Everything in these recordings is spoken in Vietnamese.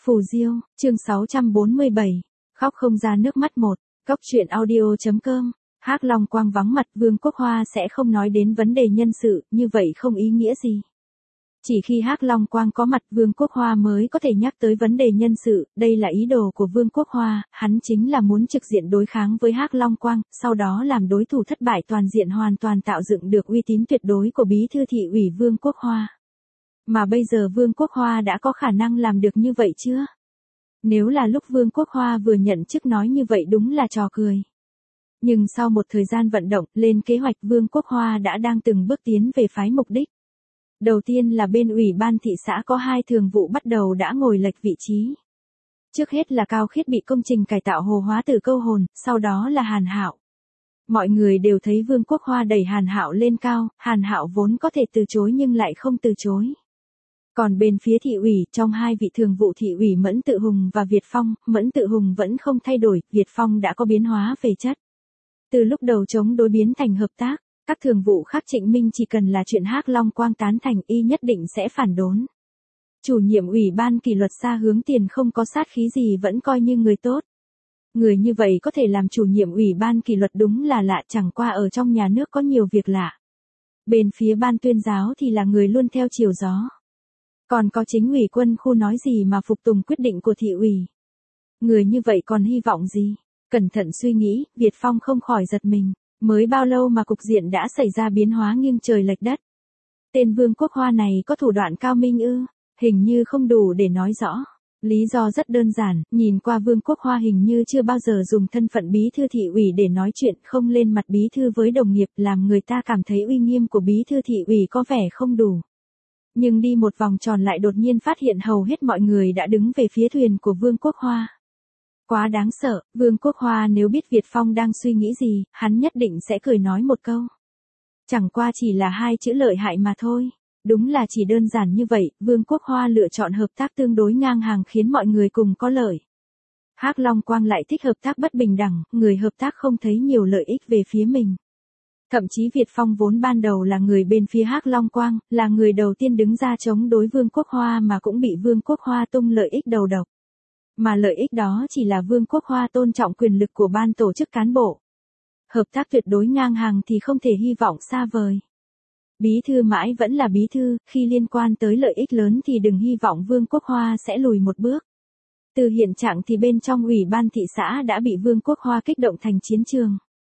Phù Diêu, chương 647, khóc không ra nước mắt một, Cóc truyện audio.com. Hắc Long Quang vắng mặt, Vương Quốc Hoa sẽ không nói đến vấn đề nhân sự, như vậy không ý nghĩa gì. Chỉ khi Hắc Long Quang có mặt, Vương Quốc Hoa mới có thể nhắc tới vấn đề nhân sự, đây là ý đồ của Vương Quốc Hoa, hắn chính là muốn trực diện đối kháng với Hắc Long Quang, sau đó làm đối thủ thất bại toàn diện, hoàn toàn tạo dựng được uy tín tuyệt đối của bí thư thị ủy Vương Quốc Hoa. Mà bây giờ Vương Quốc Hoa đã có khả năng làm được như vậy chưa? Nếu là lúc Vương Quốc Hoa vừa nhận chức nói như vậy đúng là trò cười. Nhưng sau một thời gian vận động, lên kế hoạch, Vương Quốc Hoa đã đang từng bước tiến về phái mục đích. Đầu tiên là bên ủy ban thị xã có 2 thường vụ bắt đầu đã ngồi lệch vị trí. Trước hết là Cao Khiết bị công trình cải tạo hồ hóa từ câu hồn, sau đó là Hàn Hạo. Mọi người đều thấy Vương Quốc Hoa đẩy Hàn Hạo lên cao, Hàn Hạo vốn có thể từ chối nhưng lại không từ chối. Còn bên phía thị ủy, trong 2 vị thường vụ thị ủy Mẫn Tự Hùng và Việt Phong, Mẫn Tự Hùng vẫn không thay đổi, Việt Phong đã có biến hóa về chất. Từ lúc đầu chống đối biến thành hợp tác, các thường vụ khác Trịnh Minh chỉ cần là chuyện Hắc Long Quang tán thành y nhất định sẽ phản đốn. Chủ nhiệm ủy ban kỷ luật Xa Hướng Tiền không có sát khí gì vẫn coi như người tốt. Người như vậy có thể làm chủ nhiệm ủy ban kỷ luật đúng là lạ, chẳng qua ở trong nhà nước có nhiều việc lạ. Bên phía ban tuyên giáo thì là người luôn theo chiều gió. Còn có chính ủy quân khu nói gì mà phục tùng quyết định của thị ủy. Người như vậy còn hy vọng gì? Cẩn thận suy nghĩ, Việt Phong không khỏi giật mình. Mới bao lâu mà cục diện đã xảy ra biến hóa nghiêng trời lệch đất. Tên Vương Quốc Hoa này có thủ đoạn cao minh ư? Hình như không đủ để nói rõ. Lý do rất đơn giản, nhìn qua Vương Quốc Hoa hình như chưa bao giờ dùng thân phận bí thư thị ủy để nói chuyện, không lên mặt bí thư với đồng nghiệp, làm người ta cảm thấy uy nghiêm của bí thư thị ủy có vẻ không đủ. Nhưng đi một vòng tròn lại đột nhiên phát hiện hầu hết mọi người đã đứng về phía thuyền của Vương Quốc Hoa. Quá đáng sợ, Vương Quốc Hoa nếu biết Việt Phong đang suy nghĩ gì, hắn nhất định sẽ cười nói một câu. Chẳng qua chỉ là 2 chữ lợi hại mà thôi. Đúng là chỉ đơn giản như vậy, Vương Quốc Hoa lựa chọn hợp tác tương đối ngang hàng khiến mọi người cùng có lợi. Hắc Long Quang lại thích hợp tác bất bình đẳng, người hợp tác không thấy nhiều lợi ích về phía mình. Thậm chí Việt Phong vốn ban đầu là người bên phía Hắc Long Quang, là người đầu tiên đứng ra chống đối Vương Quốc Hoa mà cũng bị Vương Quốc Hoa tung lợi ích đầu độc. Mà lợi ích đó chỉ là Vương Quốc Hoa tôn trọng quyền lực của ban tổ chức cán bộ. Hợp tác tuyệt đối ngang hàng thì không thể hy vọng xa vời. Bí thư mãi vẫn là bí thư, khi liên quan tới lợi ích lớn thì đừng hy vọng Vương Quốc Hoa sẽ lùi một bước. Từ hiện trạng thì bên trong ủy ban thị xã đã bị Vương Quốc Hoa kích động thành chiến trường.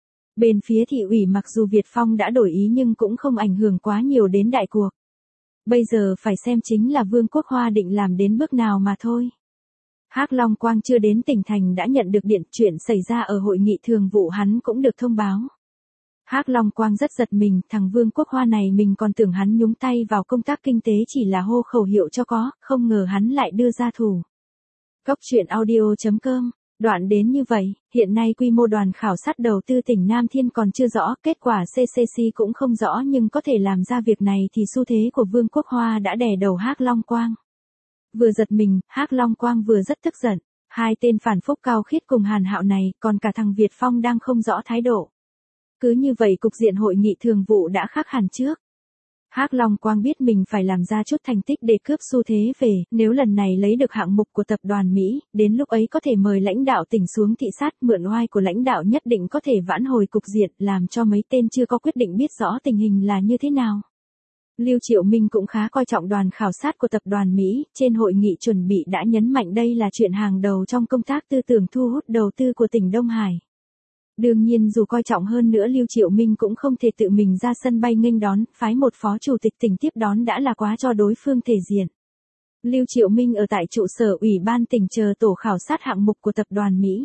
Bên phía thị ủy mặc dù Việt Phong đã đổi ý nhưng cũng không ảnh hưởng quá nhiều đến đại cuộc. Bây giờ phải xem chính là Vương Quốc Hoa định làm đến bước nào mà thôi. Hắc Long Quang chưa đến tỉnh thành đã nhận được điện, chuyện xảy ra ở hội nghị thường vụ hắn cũng được thông báo. Hắc Long Quang rất giật mình, thằng Vương Quốc Hoa này mình còn tưởng hắn nhúng tay vào công tác kinh tế chỉ là hô khẩu hiệu cho có, không ngờ hắn lại đưa ra thủ. Cóc truyện audio.com. Đoạn đến như vậy, hiện nay quy mô đoàn khảo sát đầu tư tỉnh Nam Thiên còn chưa rõ, kết quả CCC cũng không rõ nhưng có thể làm ra việc này thì xu thế của Vương Quốc Hoa đã đè đầu Hắc Long Quang. Vừa giật mình, Hắc Long Quang vừa rất tức giận. 2 tên phản phúc Cao Khiết cùng Hàn Hạo này, còn cả thằng Việt Phong đang không rõ thái độ. Cứ như vậy cục diện hội nghị thường vụ đã khác hẳn trước. Hắc Long Quang biết mình phải làm ra chút thành tích để cướp xu thế về, nếu lần này lấy được hạng mục của tập đoàn Mỹ, đến lúc ấy có thể mời lãnh đạo tỉnh xuống thị sát, mượn oai của lãnh đạo nhất định có thể vãn hồi cục diện, làm cho mấy tên chưa có quyết định biết rõ tình hình là như thế nào. Lưu Triệu Minh cũng khá coi trọng đoàn khảo sát của tập đoàn Mỹ, trên hội nghị chuẩn bị đã nhấn mạnh đây là chuyện hàng đầu trong công tác tư tưởng thu hút đầu tư của tỉnh Đông Hải. Đương nhiên dù coi trọng hơn nữa Lưu Triệu Minh cũng không thể tự mình ra sân bay nghênh đón, phái một phó chủ tịch tỉnh tiếp đón đã là quá cho đối phương thể diện. Lưu Triệu Minh ở tại trụ sở ủy ban tỉnh chờ tổ khảo sát hạng mục của tập đoàn Mỹ.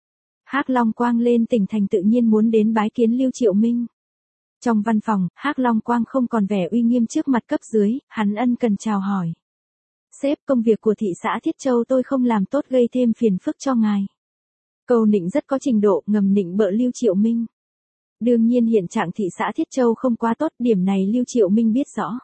Hắc Long Quang lên tỉnh thành tự nhiên muốn đến bái kiến Lưu Triệu Minh. Trong văn phòng, Hắc Long Quang không còn vẻ uy nghiêm trước mặt cấp dưới, hắn ân cần chào hỏi. Sếp, công việc của thị xã Thiết Châu tôi không làm tốt gây thêm phiền phức cho ngài. Câu nịnh rất có trình độ, ngầm nịnh bợ Lưu Triệu Minh. Đương nhiên hiện trạng thị xã Thiết Châu không quá tốt, điểm này Lưu Triệu Minh biết rõ.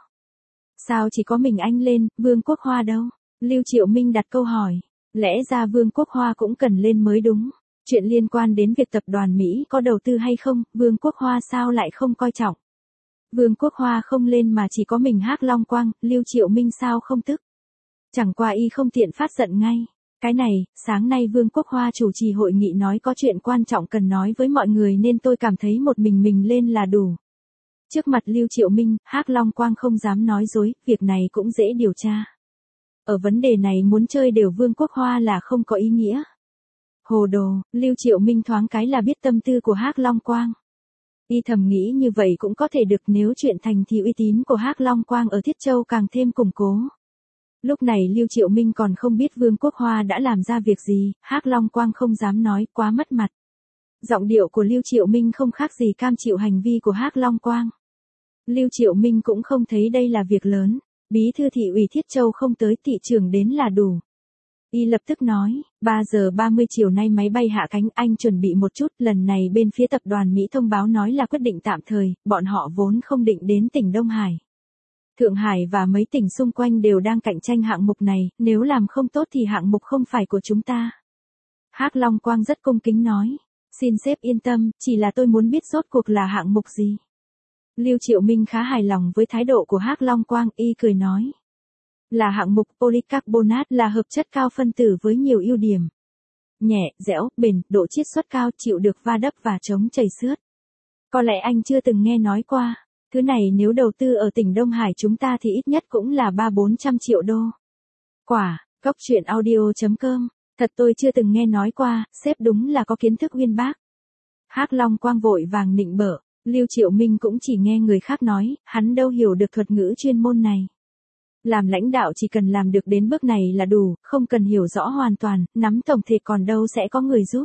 Sao chỉ có mình anh lên, Vương Quốc Hoa đâu? Lưu Triệu Minh đặt câu hỏi. Lẽ ra Vương Quốc Hoa cũng cần lên mới đúng. Chuyện liên quan đến việc tập đoàn Mỹ có đầu tư hay không, Vương Quốc Hoa sao lại không coi trọng? Vương Quốc Hoa không lên mà chỉ có mình Hắc Long Quang, Lưu Triệu Minh sao không tức? Chẳng qua y không tiện phát giận ngay. Cái này, sáng nay Vương Quốc Hoa chủ trì hội nghị nói có chuyện quan trọng cần nói với mọi người nên tôi cảm thấy một mình lên là đủ. Trước mặt Lưu Triệu Minh, Hắc Long Quang không dám nói dối, việc này cũng dễ điều tra. Ở vấn đề này muốn chơi đều Vương Quốc Hoa là không có ý nghĩa. Hồ đồ, Lưu Triệu Minh thoáng cái là biết tâm tư của Hắc Long Quang. Y thầm nghĩ như vậy cũng có thể được, nếu chuyện thành thì uy tín của Hắc Long Quang ở Thiết Châu càng thêm củng cố. Lúc này Lưu Triệu Minh còn không biết Vương Quốc Hoa đã làm ra việc gì, Hắc Long Quang không dám nói, quá mất mặt. Giọng điệu của Lưu Triệu Minh không khác gì cam chịu hành vi của Hắc Long Quang. Lưu Triệu Minh cũng không thấy đây là việc lớn, bí thư thị ủy Thiết Châu không tới, thị trưởng đến là đủ. Y lập tức nói, 3 giờ 30 chiều nay máy bay hạ cánh, anh chuẩn bị một chút, lần này bên phía tập đoàn Mỹ thông báo nói là quyết định tạm thời, bọn họ vốn không định đến tỉnh Đông Hải. Thượng Hải và mấy tỉnh xung quanh đều đang cạnh tranh hạng mục này, nếu làm không tốt thì hạng mục không phải của chúng ta. Hắc Long Quang rất cung kính nói, xin sếp yên tâm, chỉ là tôi muốn biết rốt cuộc là hạng mục gì. Lưu Triệu Minh khá hài lòng với thái độ của Hắc Long Quang, y cười nói. Là hạng mục polycarbonate, là hợp chất cao phân tử với nhiều ưu điểm. Nhẹ, dẻo, bền, độ chiết xuất cao, chịu được va đập và chống chảy xước. Có lẽ anh chưa từng nghe nói qua. Thứ này nếu đầu tư ở tỉnh Đông Hải chúng ta thì ít nhất cũng là 300-400 triệu đô. Quả, Cóc Truyện Audio.com, thật tôi chưa từng nghe nói qua, sếp đúng là có kiến thức uyên bác. Hắc Long Quang vội vàng nịnh bợ, Lưu Triệu Minh cũng chỉ nghe người khác nói, hắn đâu hiểu được thuật ngữ chuyên môn này. Làm lãnh đạo chỉ cần làm được đến bước này là đủ, không cần hiểu rõ hoàn toàn, nắm tổng thể còn đâu sẽ có người giúp.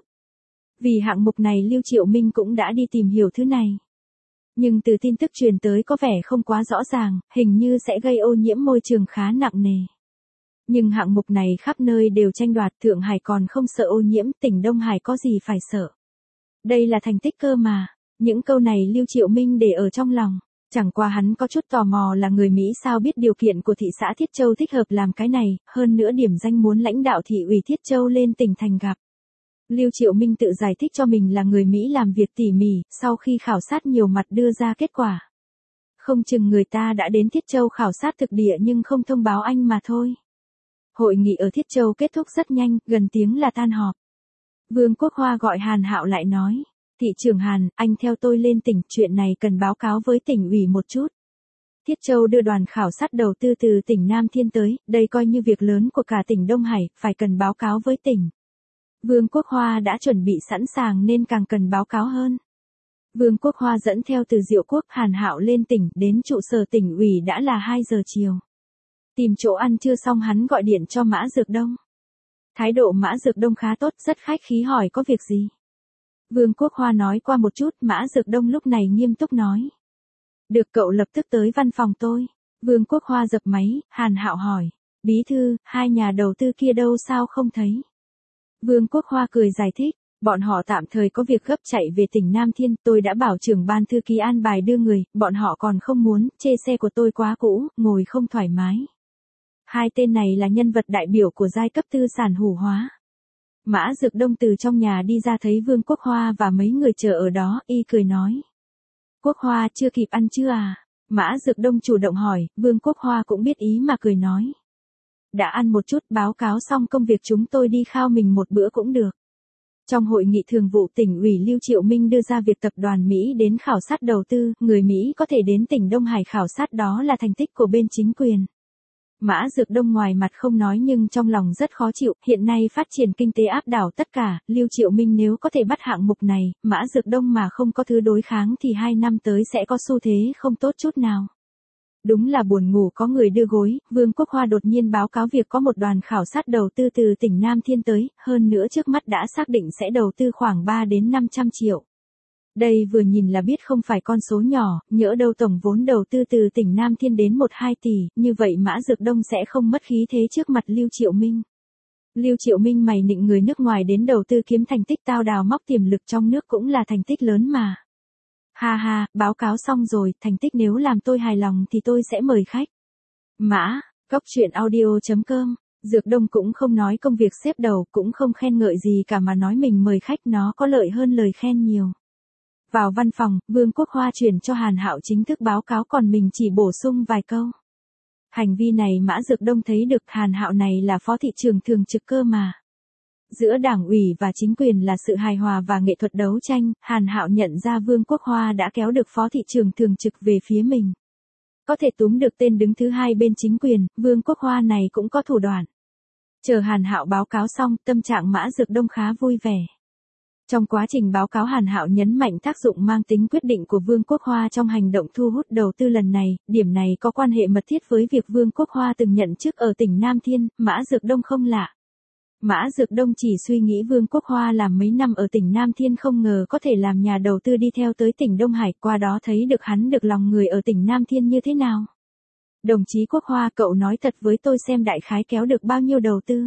Vì hạng mục này Lưu Triệu Minh cũng đã đi tìm hiểu thứ này. Nhưng từ tin tức truyền tới có vẻ không quá rõ ràng, hình như sẽ gây ô nhiễm môi trường khá nặng nề. Nhưng hạng mục này khắp nơi đều tranh đoạt, Thượng Hải còn không sợ ô nhiễm, tỉnh Đông Hải có gì phải sợ. Đây là thành tích cơ mà. Những câu này Lưu Triệu Minh để ở trong lòng. Chẳng qua hắn có chút tò mò là người Mỹ sao biết điều kiện của thị xã Thiết Châu thích hợp làm cái này, hơn nữa điểm danh muốn lãnh đạo thị ủy Thiết Châu lên tỉnh thành gặp. Lưu Triệu Minh tự giải thích cho mình là người Mỹ làm việc tỉ mỉ, sau khi khảo sát nhiều mặt đưa ra kết quả. Không chừng người ta đã đến Thiết Châu khảo sát thực địa nhưng không thông báo anh mà thôi. Hội nghị ở Thiết Châu kết thúc rất nhanh, gần tiếng là tan họp. Vương Quốc Hoa gọi Hàn Hạo lại nói. Thị trưởng Hàn, anh theo tôi lên tỉnh, chuyện này cần báo cáo với tỉnh ủy một chút. Thiết Châu đưa đoàn khảo sát đầu tư từ tỉnh Nam Thiên tới, đây coi như việc lớn của cả tỉnh Đông Hải, phải cần báo cáo với tỉnh. Vương Quốc Hoa đã chuẩn bị sẵn sàng nên càng cần báo cáo hơn. Vương Quốc Hoa dẫn theo Từ Diệu Quốc, Hàn Hạo lên tỉnh, đến trụ sở tỉnh ủy đã là 2 giờ chiều. Tìm chỗ ăn trưa xong hắn gọi điện cho Mã Dược Đông. Thái độ Mã Dược Đông khá tốt, rất khách khí hỏi có việc gì. Vương Quốc Hoa nói qua một chút, Mã Dược Đông lúc này nghiêm túc nói. Được, cậu lập tức tới văn phòng tôi. Vương Quốc Hoa dập máy, Hàn Hạo hỏi. Bí thư, 2 nhà đầu tư kia đâu sao không thấy. Vương Quốc Hoa cười giải thích, bọn họ tạm thời có việc gấp chạy về tỉnh Nam Thiên, tôi đã bảo trưởng ban thư ký an bài đưa người, bọn họ còn không muốn, chê xe của tôi quá cũ, ngồi không thoải mái. 2 tên này là nhân vật đại biểu của giai cấp tư sản hủ hóa. Mã Dược Đông từ trong nhà đi ra thấy Vương Quốc Hoa và mấy người chờ ở đó, y cười nói. Quốc Hoa chưa kịp ăn chưa à? Mã Dược Đông chủ động hỏi, Vương Quốc Hoa cũng biết ý mà cười nói. Đã ăn một chút, báo cáo xong công việc chúng tôi đi khao mình một bữa cũng được. Trong hội nghị thường vụ tỉnh ủy Lưu Triệu Minh đưa ra việc tập đoàn Mỹ đến khảo sát đầu tư, người Mỹ có thể đến tỉnh Đông Hải khảo sát đó là thành tích của bên chính quyền. Mã Dược Đông ngoài mặt không nói nhưng trong lòng rất khó chịu, hiện nay phát triển kinh tế áp đảo tất cả, Lưu Triệu Minh nếu có thể bắt hạng mục này, Mã Dược Đông mà không có thứ đối kháng thì 2 năm tới sẽ có xu thế không tốt chút nào. Đúng là buồn ngủ có người đưa gối, Vương Quốc Hoa đột nhiên báo cáo việc có một đoàn khảo sát đầu tư từ tỉnh Nam Thiên tới, hơn nữa trước mắt đã xác định sẽ đầu tư khoảng 3 đến 500 triệu. Đây vừa nhìn là biết không phải con số nhỏ, nhỡ đâu tổng vốn đầu tư từ tỉnh Nam Thiên đến 1-2 tỷ, như vậy Mã Dược Đông sẽ không mất khí thế trước mặt Lưu Triệu Minh. Lưu Triệu Minh mày nịnh người nước ngoài đến đầu tư kiếm thành tích, tao đào móc tiềm lực trong nước cũng là thành tích lớn mà. Ha ha, báo cáo xong rồi, thành tích nếu làm tôi hài lòng thì tôi sẽ mời khách. Mã, Cóc Truyện Audio.com, Dược Đông cũng không nói công việc xếp đầu, cũng không khen ngợi gì cả mà nói mình mời khách nó có lợi hơn lời khen nhiều. Vào văn phòng, Vương Quốc Hoa chuyển cho Hàn Hạo chính thức báo cáo còn mình chỉ bổ sung vài câu. Hành vi này Mã Dược Đông thấy được, Hàn Hạo này là phó thị trưởng thường trực cơ mà. Giữa đảng ủy và chính quyền là sự hài hòa và nghệ thuật đấu tranh, Hàn Hạo nhận ra Vương Quốc Hoa đã kéo được phó thị trưởng thường trực về phía mình. Có thể túm được tên đứng thứ hai bên chính quyền, Vương Quốc Hoa này cũng có thủ đoạn. Chờ Hàn Hạo báo cáo xong, tâm trạng Mã Dược Đông khá vui vẻ. Trong quá trình báo cáo, Hàn Hạo nhấn mạnh tác dụng mang tính quyết định của Vương Quốc Hoa trong hành động thu hút đầu tư lần này, điểm này có quan hệ mật thiết với việc Vương Quốc Hoa từng nhận chức ở tỉnh Nam Thiên, Mã Dược Đông không lạ. Mã Dược Đông chỉ suy nghĩ Vương Quốc Hoa làm mấy năm ở tỉnh Nam Thiên không ngờ có thể làm nhà đầu tư đi theo tới tỉnh Đông Hải, qua đó thấy được hắn được lòng người ở tỉnh Nam Thiên như thế nào. Đồng chí Quốc Hoa, cậu nói thật với tôi xem đại khái kéo được bao nhiêu đầu tư.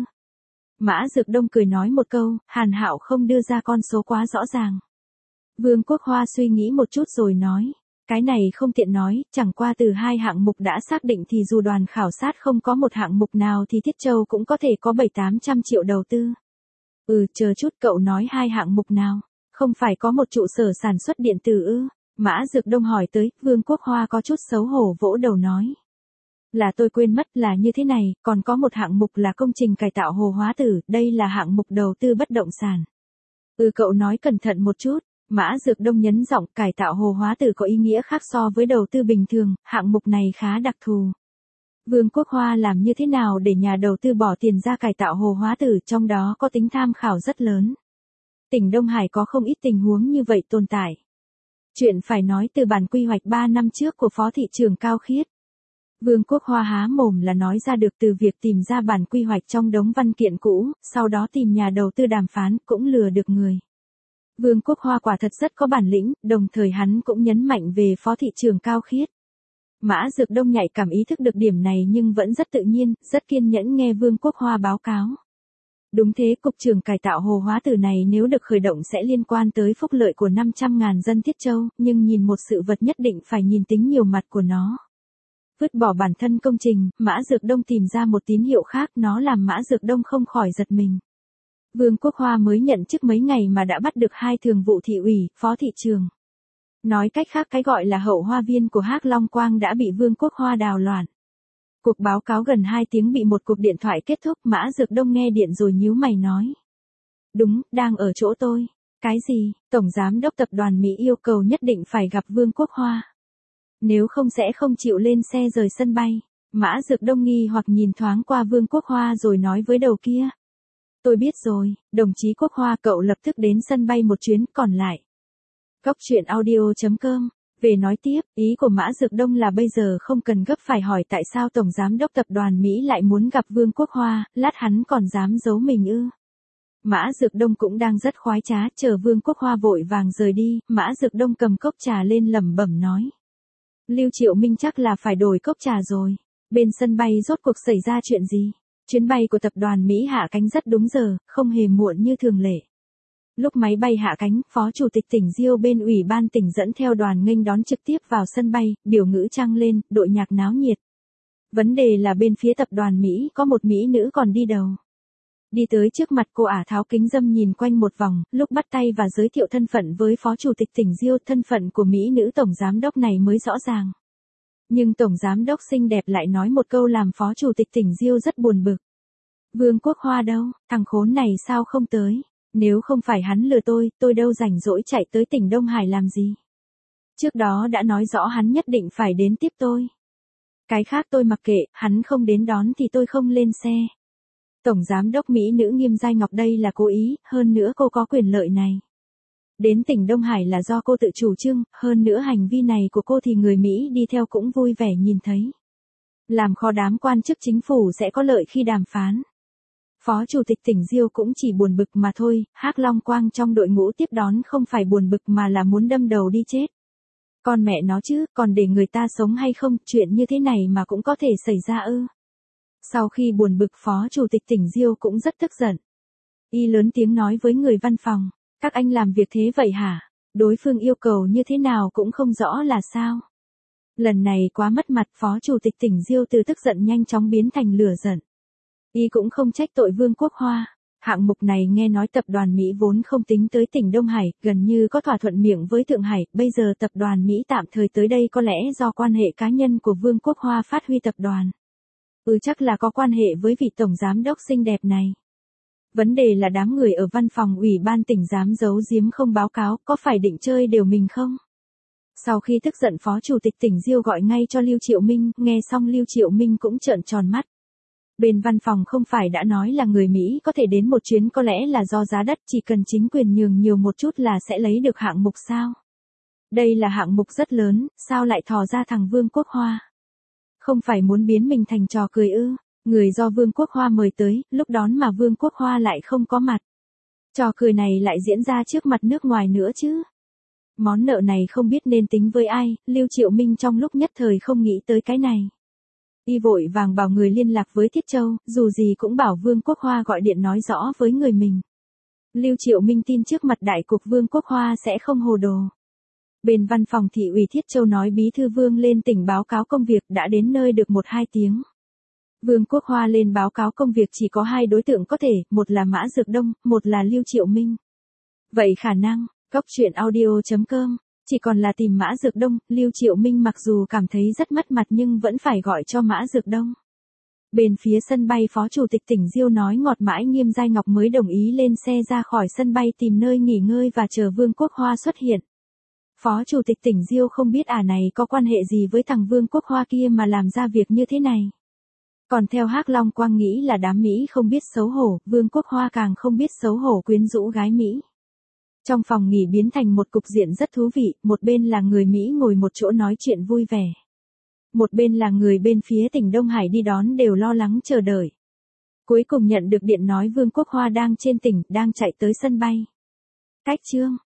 Mã Dược Đông cười nói một câu, Hàn Hạo không đưa ra con số quá rõ ràng. Vương Quốc Hoa suy nghĩ một chút rồi nói, cái này không tiện nói, chẳng qua từ 2 hạng mục đã xác định thì dù đoàn khảo sát không có một hạng mục nào thì Thiết Châu cũng có thể có 700-800 triệu đầu tư. Chờ chút, cậu nói 2 hạng mục nào? Không phải có một trụ sở sản xuất điện tử ư? Mã Dược Đông hỏi tới, Vương Quốc Hoa có chút xấu hổ vỗ đầu nói. Là tôi quên mất, là như thế này, còn có một hạng mục là công trình cải tạo hồ hóa tử, đây là hạng mục đầu tư bất động sản. Cậu nói cẩn thận một chút. Mã Dược Đông nhấn giọng, cải tạo hồ hóa tử có ý nghĩa khác so với đầu tư bình thường, hạng mục này khá đặc thù. Vương Quốc Hoa làm như thế nào để nhà đầu tư bỏ tiền ra cải tạo hồ hóa tử, trong đó có tính tham khảo rất lớn. Tỉnh Đông Hải có không ít tình huống như vậy tồn tại. Chuyện phải nói từ bản quy hoạch 3 năm trước của Phó thị trưởng Cao Khiết. Vương Quốc Hoa há mồm là nói ra được từ việc tìm ra bản quy hoạch trong đống văn kiện cũ, sau đó tìm nhà đầu tư đàm phán, cũng lừa được người. Vương Quốc Hoa quả thật rất có bản lĩnh, đồng thời hắn cũng nhấn mạnh về Phó thị trưởng Cao Khiết. Mã Dược Đông nhạy cảm ý thức được điểm này nhưng vẫn rất tự nhiên, rất kiên nhẫn nghe Vương Quốc Hoa báo cáo. Đúng thế, cục trưởng cải tạo hồ hóa tử này nếu được khởi động sẽ liên quan tới phúc lợi của 500.000 dân Thiết Châu, nhưng nhìn một sự vật nhất định phải nhìn tính nhiều mặt của nó. Vứt bỏ bản thân công trình, Mã Dược Đông tìm ra một tín hiệu khác, nó làm Mã Dược Đông không khỏi giật mình. Vương Quốc Hoa mới nhận chức mấy ngày mà đã bắt được 2 thường vụ thị ủy, phó thị trường. Nói cách khác, cái gọi là hậu hoa viên của Hắc Long Quang đã bị Vương Quốc Hoa đào loạn. Cuộc báo cáo gần 2 tiếng bị một cuộc điện thoại kết thúc, Mã Dược Đông nghe điện rồi nhíu mày nói. Đúng, đang ở chỗ tôi. Cái gì? Tổng giám đốc tập đoàn Mỹ yêu cầu nhất định phải gặp Vương Quốc Hoa. Nếu không sẽ không chịu lên xe rời sân bay. Mã Dược Đông nghi hoặc nhìn thoáng qua Vương Quốc Hoa rồi nói với đầu kia. Tôi biết rồi, đồng chí Quốc Hoa, cậu lập tức đến sân bay một chuyến, còn lại. Góc truyện audio.com. Về nói tiếp, ý của Mã Dược Đông là bây giờ không cần gấp phải hỏi tại sao Tổng Giám đốc Tập đoàn Mỹ lại muốn gặp Vương Quốc Hoa, lát hắn còn dám giấu mình ư. Mã Dược Đông cũng đang rất khoái trá, chờ Vương Quốc Hoa vội vàng rời đi, Mã Dược Đông cầm cốc trà lên lẩm bẩm nói. Lưu Triệu Minh chắc là phải đổi cốc trà rồi. Bên sân bay rốt cuộc xảy ra chuyện gì? Chuyến bay của tập đoàn Mỹ hạ cánh rất đúng giờ, không hề muộn như thường lệ. Lúc máy bay hạ cánh, Phó Chủ tịch tỉnh Diêu bên Ủy ban tỉnh dẫn theo đoàn nghênh đón trực tiếp vào sân bay, biểu ngữ trang lên, đội nhạc náo nhiệt. Vấn đề là bên phía tập đoàn Mỹ có một Mỹ nữ còn đi đầu. Đi tới trước mặt cô ả tháo kính râm nhìn quanh một vòng, lúc bắt tay và giới thiệu thân phận với Phó Chủ tịch tỉnh Diêu, thân phận của Mỹ nữ Tổng Giám đốc này mới rõ ràng. Nhưng Tổng Giám đốc xinh đẹp lại nói một câu làm Phó Chủ tịch tỉnh Diêu rất buồn bực. Vương Quốc Hoa đâu, thằng khốn này sao không tới? Nếu không phải hắn lừa tôi đâu rảnh rỗi chạy tới tỉnh Đông Hải làm gì? Trước đó đã nói rõ hắn nhất định phải đến tiếp tôi. Cái khác tôi mặc kệ, hắn không đến đón thì tôi không lên xe. Tổng Giám đốc Mỹ nữ Nghiêm Giai Ngọc đây là cố ý, hơn nữa cô có quyền lợi này. Đến tỉnh Đông Hải là do cô tự chủ trương, hơn nữa hành vi này của cô thì người Mỹ đi theo cũng vui vẻ nhìn thấy. Làm khó đám quan chức chính phủ sẽ có lợi khi đàm phán. Phó Chủ tịch tỉnh Diêu cũng chỉ buồn bực mà thôi, Hắc Long Quang trong đội ngũ tiếp đón không phải buồn bực mà là muốn đâm đầu đi chết. Con mẹ nó chứ, còn để người ta sống hay không, chuyện như thế này mà cũng có thể xảy ra ư. Sau khi buồn bực, Phó Chủ tịch tỉnh Diêu cũng rất tức giận. Y lớn tiếng nói với người văn phòng, các anh làm việc thế vậy hả? Đối phương yêu cầu như thế nào cũng không rõ là sao. Lần này quá mất mặt, Phó Chủ tịch tỉnh Diêu từ tức giận nhanh chóng biến thành lửa giận. Y cũng không trách tội Vương Quốc Hoa. Hạng mục này nghe nói tập đoàn Mỹ vốn không tính tới tỉnh Đông Hải, gần như có thỏa thuận miệng với Thượng Hải, bây giờ tập đoàn Mỹ tạm thời tới đây có lẽ do quan hệ cá nhân của Vương Quốc Hoa phát huy tập đoàn. Chắc là có quan hệ với vị tổng giám đốc xinh đẹp này. Vấn đề là đám người ở văn phòng ủy ban tỉnh dám giấu giếm không báo cáo, có phải định chơi đều mình không? Sau khi tức giận phó chủ tịch tỉnh Diêu gọi ngay cho Lưu Triệu Minh, nghe xong Lưu Triệu Minh cũng trợn tròn mắt. Bên văn phòng không phải đã nói là người Mỹ có thể đến một chuyến, có lẽ là do giá đất, chỉ cần chính quyền nhường nhiều một chút là sẽ lấy được hạng mục sao? Đây là hạng mục rất lớn, sao lại thò ra thằng Vương Quốc Hoa? Không phải muốn biến mình thành trò cười ư? Người do Vương Quốc Hoa mời tới, lúc đón mà Vương Quốc Hoa lại không có mặt. Trò cười này lại diễn ra trước mặt nước ngoài nữa chứ. Món nợ này không biết nên tính với ai, Lưu Triệu Minh trong lúc nhất thời không nghĩ tới cái này. Y vội vàng bảo người liên lạc với Thiết Châu, dù gì cũng bảo Vương Quốc Hoa gọi điện nói rõ với người mình. Lưu Triệu Minh tin trước mặt đại cục Vương Quốc Hoa sẽ không hồ đồ. Bên văn phòng thị ủy Thiết Châu nói bí thư Vương lên tỉnh báo cáo công việc đã đến nơi được 1-2 tiếng. Vương Quốc Hoa lên báo cáo công việc chỉ có 2 đối tượng có thể, một là Mã Dược Đông, một là Lưu Triệu Minh. Vậy khả năng, Cóc Truyện Audio.com, chỉ còn là tìm Mã Dược Đông, Lưu Triệu Minh mặc dù cảm thấy rất mất mặt nhưng vẫn phải gọi cho Mã Dược Đông. Bên phía sân bay phó chủ tịch tỉnh Diêu nói ngọt mãi Nghiêm Giai Ngọc mới đồng ý lên xe ra khỏi sân bay tìm nơi nghỉ ngơi và chờ Vương Quốc Hoa xuất hiện. Phó chủ tịch tỉnh Diêu không biết này có quan hệ gì với thằng Vương Quốc Hoa kia mà làm ra việc như thế này. Còn theo Hắc Long Quang nghĩ là đám Mỹ không biết xấu hổ, Vương Quốc Hoa càng không biết xấu hổ quyến rũ gái Mỹ. Trong phòng nghỉ biến thành một cục diện rất thú vị, một bên là người Mỹ ngồi một chỗ nói chuyện vui vẻ. Một bên là người bên phía tỉnh Đông Hải đi đón đều lo lắng chờ đợi. Cuối cùng nhận được điện nói Vương Quốc Hoa đang trên tỉnh, đang chạy tới sân bay. Cách chương